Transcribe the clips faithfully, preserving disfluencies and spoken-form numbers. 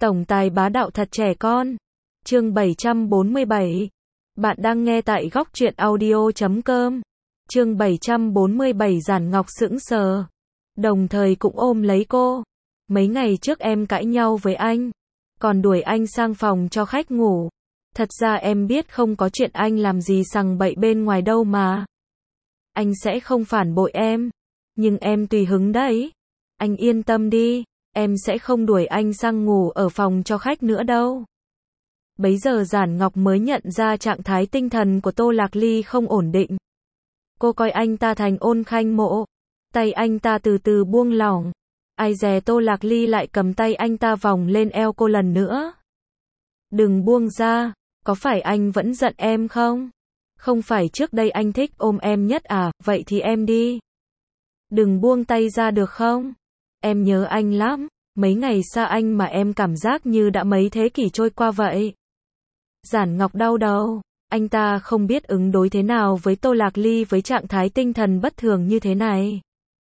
Tổng tài bá đạo thật trẻ con. Chương bảy trăm bốn mươi bảy. Bạn đang nghe tại góc truyện audio chấm com. Chương bảy trăm bốn mươi bảy. Giản Ngọc sững sờ, đồng thời cũng ôm lấy cô. Mấy ngày trước em cãi nhau với anh, còn đuổi anh sang phòng cho khách ngủ. Thật ra em biết không có chuyện anh làm gì sằng bậy bên ngoài đâu mà. Anh sẽ không phản bội em, nhưng em tùy hứng đấy. Anh yên tâm đi, em sẽ không đuổi anh sang ngủ ở phòng cho khách nữa đâu. Bấy giờ Giản Ngọc mới nhận ra trạng thái tinh thần của Tô Lạc Ly không ổn định. Cô coi anh ta thành Ôn Khanh Mộ, tay anh ta từ từ buông lỏng. Ai dè Tô Lạc Ly lại cầm tay anh ta vòng lên eo cô lần nữa. Đừng buông ra, có phải anh vẫn giận em không? Không phải trước đây anh thích ôm em nhất à, vậy thì em đi. Đừng buông tay ra được không? Em nhớ anh lắm, mấy ngày xa anh mà em cảm giác như đã mấy thế kỷ trôi qua vậy. Giản Ngọc đau đầu, anh ta không biết ứng đối thế nào với Tô Lạc Ly với trạng thái tinh thần bất thường như thế này.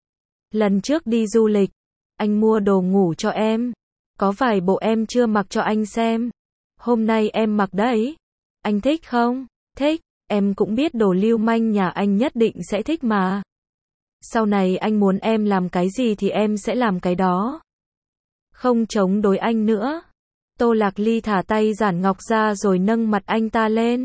Lần trước đi du lịch, anh mua đồ ngủ cho em, có vài bộ em chưa mặc cho anh xem. Hôm nay em mặc đấy. Anh thích không? Thích, em cũng biết đồ lưu manh nhà anh nhất định sẽ thích mà. Sau này anh muốn em làm cái gì thì em sẽ làm cái đó. Không chống đối anh nữa. Tô Lạc Ly thả tay Giản Ngọc ra rồi nâng mặt anh ta lên.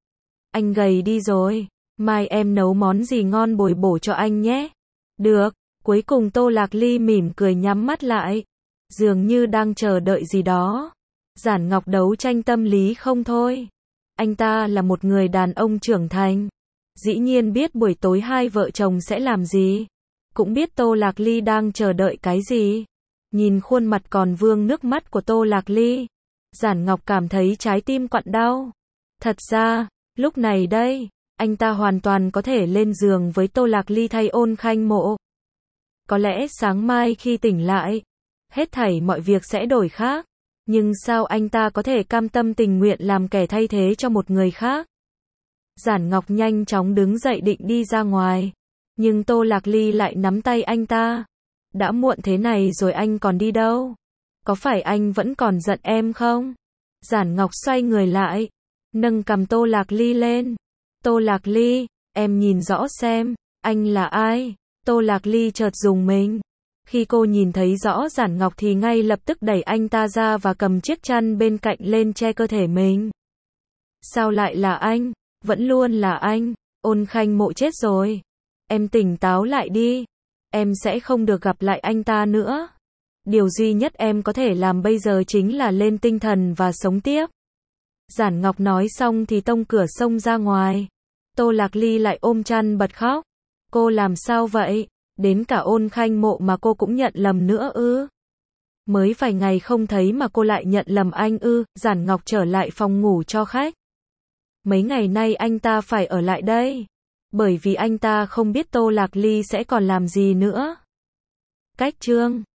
Anh gầy đi rồi, mai em nấu món gì ngon bồi bổ cho anh nhé. Được, cuối cùng Tô Lạc Ly mỉm cười nhắm mắt lại, dường như đang chờ đợi gì đó. Giản Ngọc đấu tranh tâm lý không thôi. Anh ta là một người đàn ông trưởng thành, dĩ nhiên biết buổi tối hai vợ chồng sẽ làm gì, cũng biết Tô Lạc Ly đang chờ đợi cái gì. Nhìn khuôn mặt còn vương nước mắt của Tô Lạc Ly, Giản Ngọc cảm thấy trái tim quặn đau. Thật ra, lúc này đây, anh ta hoàn toàn có thể lên giường với Tô Lạc Ly thay Ôn Khanh Mộ. Có lẽ sáng mai khi tỉnh lại, hết thảy mọi việc sẽ đổi khác. Nhưng sao anh ta có thể cam tâm tình nguyện làm kẻ thay thế cho một người khác? Giản Ngọc nhanh chóng đứng dậy định đi ra ngoài, nhưng Tô Lạc Ly lại nắm tay anh ta. Đã muộn thế này rồi anh còn đi đâu? Có phải anh vẫn còn giận em không? Giản Ngọc xoay người lại, nâng cằm Tô Lạc Ly lên. Tô Lạc Ly, em nhìn rõ xem, anh là ai? Tô Lạc Ly chợt rùng mình. Khi cô nhìn thấy rõ Giản Ngọc thì ngay lập tức đẩy anh ta ra và cầm chiếc chăn bên cạnh lên che cơ thể mình. Sao lại là anh? Vẫn luôn là anh. Ôn Khanh Mộ chết rồi. Em tỉnh táo lại đi. Em sẽ không được gặp lại anh ta nữa. Điều duy nhất em có thể làm bây giờ chính là lên tinh thần và sống tiếp. Giản Ngọc nói xong thì tông cửa xông ra ngoài. Tô Lạc Ly lại ôm chăn bật khóc. Cô làm sao vậy? Đến cả Ôn Khanh Mộ mà cô cũng nhận lầm nữa ư? Mới vài ngày không thấy mà cô lại nhận lầm anh ư? Giản Ngọc trở lại phòng ngủ cho khách. Mấy ngày nay anh ta phải ở lại đây, bởi vì anh ta không biết Tô Lạc Ly sẽ còn làm gì nữa. Cách chương